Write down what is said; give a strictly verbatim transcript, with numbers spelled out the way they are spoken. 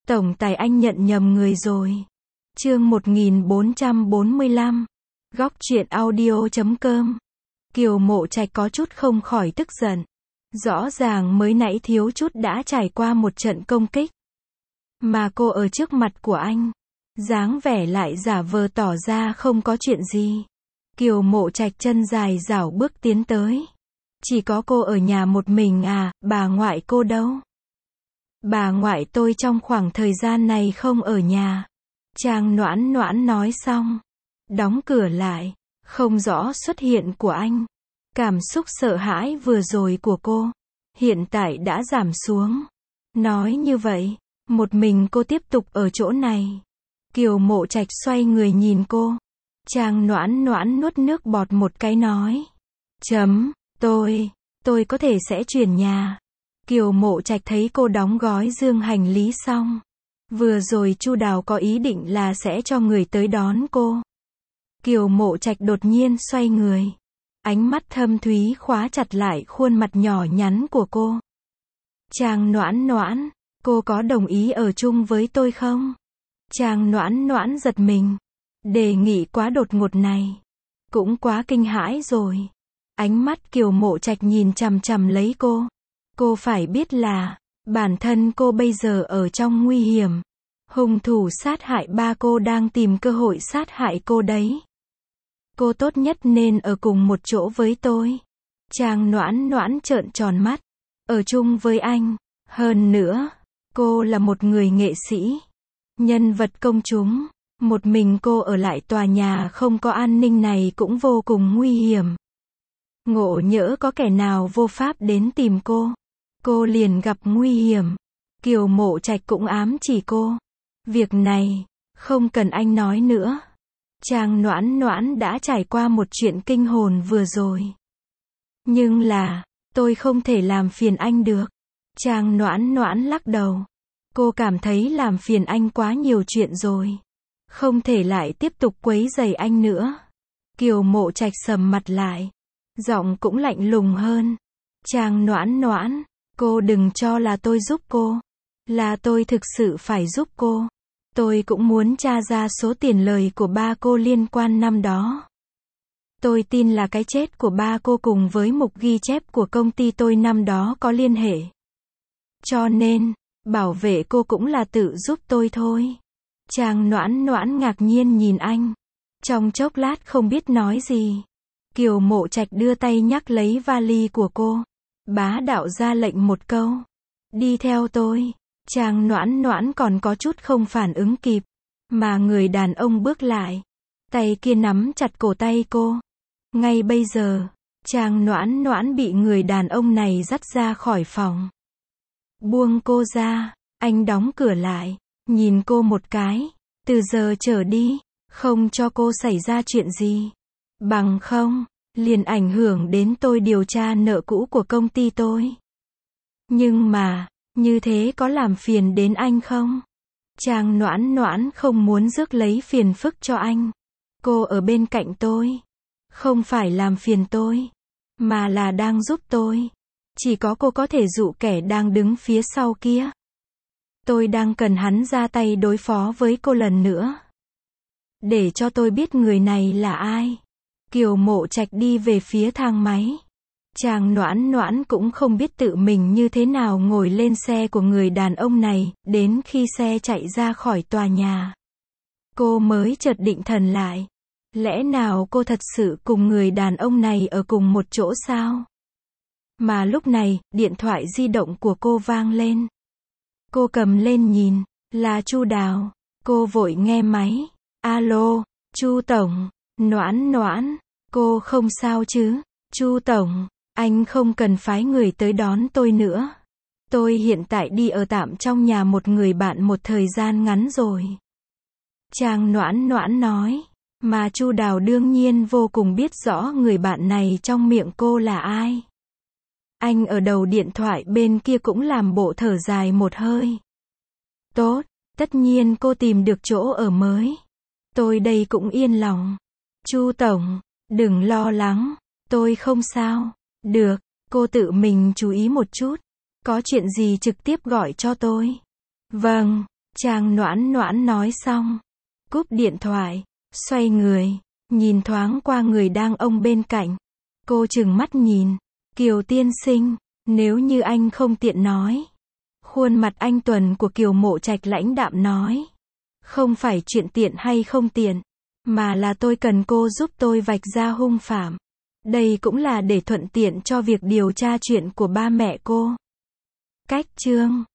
Tổng tài anh nhận nhầm người rồi. Chương một nghìn bốn trăm bốn mươi lăm. Góc truyện audio chấm com. Kiều Mộ Trạch có chút không khỏi tức giận. Rõ ràng mới nãy thiếu chút đã trải qua một trận công kích. Mà cô ở trước mặt của anh, dáng vẻ lại giả vờ tỏ ra không có chuyện gì. Kiều Mộ Trạch chân dài dảo bước tiến tới. Chỉ có cô ở nhà một mình à, bà ngoại cô đâu? Bà ngoại tôi trong khoảng thời gian này không ở nhà. Trang Noãn Noãn nói xong, đóng cửa lại. Không rõ xuất hiện của anh. Cảm xúc sợ hãi vừa rồi của cô, hiện tại đã giảm xuống. Nói như vậy, một mình cô tiếp tục ở chỗ này. Kiều Mộ Trạch xoay người nhìn cô. Trang Noãn Noãn nuốt nước bọt một cái nói. Chấm, tôi, tôi có thể sẽ chuyển nhà. Kiều Mộ Trạch thấy cô đóng gói dương hành lý xong. Vừa rồi Chu Đào có ý định là sẽ cho người tới đón cô. Kiều Mộ Trạch đột nhiên xoay người. Ánh mắt thâm thúy khóa chặt lại khuôn mặt nhỏ nhắn của cô. Trang Noãn Noãn, cô có đồng ý ở chung với tôi không? Trang Noãn Noãn giật mình. Đề nghị quá đột ngột này. Cũng quá kinh hãi rồi. Ánh mắt Kiều Mộ Trạch nhìn chằm chằm lấy cô. Cô phải biết là, bản thân cô bây giờ ở trong nguy hiểm. Hung thủ sát hại ba cô đang tìm cơ hội sát hại cô đấy. Cô tốt nhất nên ở cùng một chỗ với tôi. Trang Noãn Noãn trợn tròn mắt. Ở chung với anh. Hơn nữa, cô là một người nghệ sĩ. Nhân vật công chúng. Một mình cô ở lại tòa nhà không có an ninh này cũng vô cùng nguy hiểm. Ngộ nhỡ có kẻ nào vô pháp đến tìm cô, cô liền gặp nguy hiểm. Kiều Mộ Trạch cũng ám chỉ cô. Việc này, không cần anh nói nữa. Trang Noãn Noãn đã trải qua một chuyện kinh hồn vừa rồi. Nhưng là, tôi không thể làm phiền anh được. Trang Noãn Noãn lắc đầu. Cô cảm thấy làm phiền anh quá nhiều chuyện rồi. Không thể lại tiếp tục quấy rầy anh nữa. Kiều Mộ Trạch sầm mặt lại. Giọng cũng lạnh lùng hơn. Trang Noãn Noãn, cô đừng cho là tôi giúp cô. Là tôi thực sự phải giúp cô. Tôi cũng muốn tra ra số tiền lời của ba cô liên quan năm đó. Tôi tin là cái chết của ba cô cùng với mục ghi chép của công ty tôi năm đó có liên hệ. Cho nên, bảo vệ cô cũng là tự giúp tôi thôi. Trang Noãn Noãn ngạc nhiên nhìn anh. Trong chốc lát không biết nói gì. Kiều Mộ Trạch đưa tay nhắc lấy vali của cô. Bá đạo ra lệnh một câu. Đi theo tôi. Trang Noãn Noãn còn có chút không phản ứng kịp. Mà người đàn ông bước lại. Tay kia nắm chặt cổ tay cô. Ngay bây giờ, Trang Noãn Noãn bị người đàn ông này dắt ra khỏi phòng. Buông cô ra. Anh đóng cửa lại. Nhìn cô một cái. Từ giờ trở đi, không cho cô xảy ra chuyện gì. Bằng không, liền ảnh hưởng đến tôi điều tra nợ cũ của công ty tôi. Nhưng mà, như thế có làm phiền đến anh không? Trang Noãn Noãn không muốn rước lấy phiền phức cho anh. Cô ở bên cạnh tôi. Không phải làm phiền tôi, mà là đang giúp tôi. Chỉ có cô có thể dụ kẻ đang đứng phía sau kia. Tôi đang cần hắn ra tay đối phó với cô lần nữa. Để cho tôi biết người này là ai. Kiều Mộ Trạch đi về phía thang máy. Trang Noãn Noãn cũng không biết tự mình như thế nào ngồi lên xe của người đàn ông này, đến khi xe chạy ra khỏi tòa nhà. Cô mới chợt định thần lại. Lẽ nào cô thật sự cùng người đàn ông này ở cùng một chỗ sao? Mà lúc này, điện thoại di động của cô vang lên. Cô cầm lên nhìn, là Chu Đào. Cô vội nghe máy. Alo, Chu Tổng, Noãn Noãn, cô không sao chứ? Chu Tổng, anh không cần phái người tới đón tôi nữa. Tôi hiện tại đi ở tạm trong nhà một người bạn một thời gian ngắn rồi. Trang Noãn Noãn nói. Mà Chu Đào đương nhiên vô cùng biết rõ người bạn này trong miệng cô là ai. Anh ở đầu điện thoại bên kia cũng làm bộ thở dài một hơi. Tốt, tất nhiên cô tìm được chỗ ở mới. Tôi đây cũng yên lòng. Chu Tổng, đừng lo lắng, tôi không sao. Được, cô tự mình chú ý một chút. Có chuyện gì trực tiếp gọi cho tôi. Vâng, Trang Noãn Noãn nói xong, cúp điện thoại, xoay người, nhìn thoáng qua người đang ông bên cạnh. Cô trừng mắt nhìn, Kiều tiên sinh, nếu như anh không tiện nói. Khuôn mặt anh tuấn của Kiều Mộ Trạch lãnh đạm nói. Không phải chuyện tiện hay không tiện, mà là tôi cần cô giúp tôi vạch ra hung phạm. Đây cũng là để thuận tiện cho việc điều tra chuyện của ba mẹ cô. Cách chương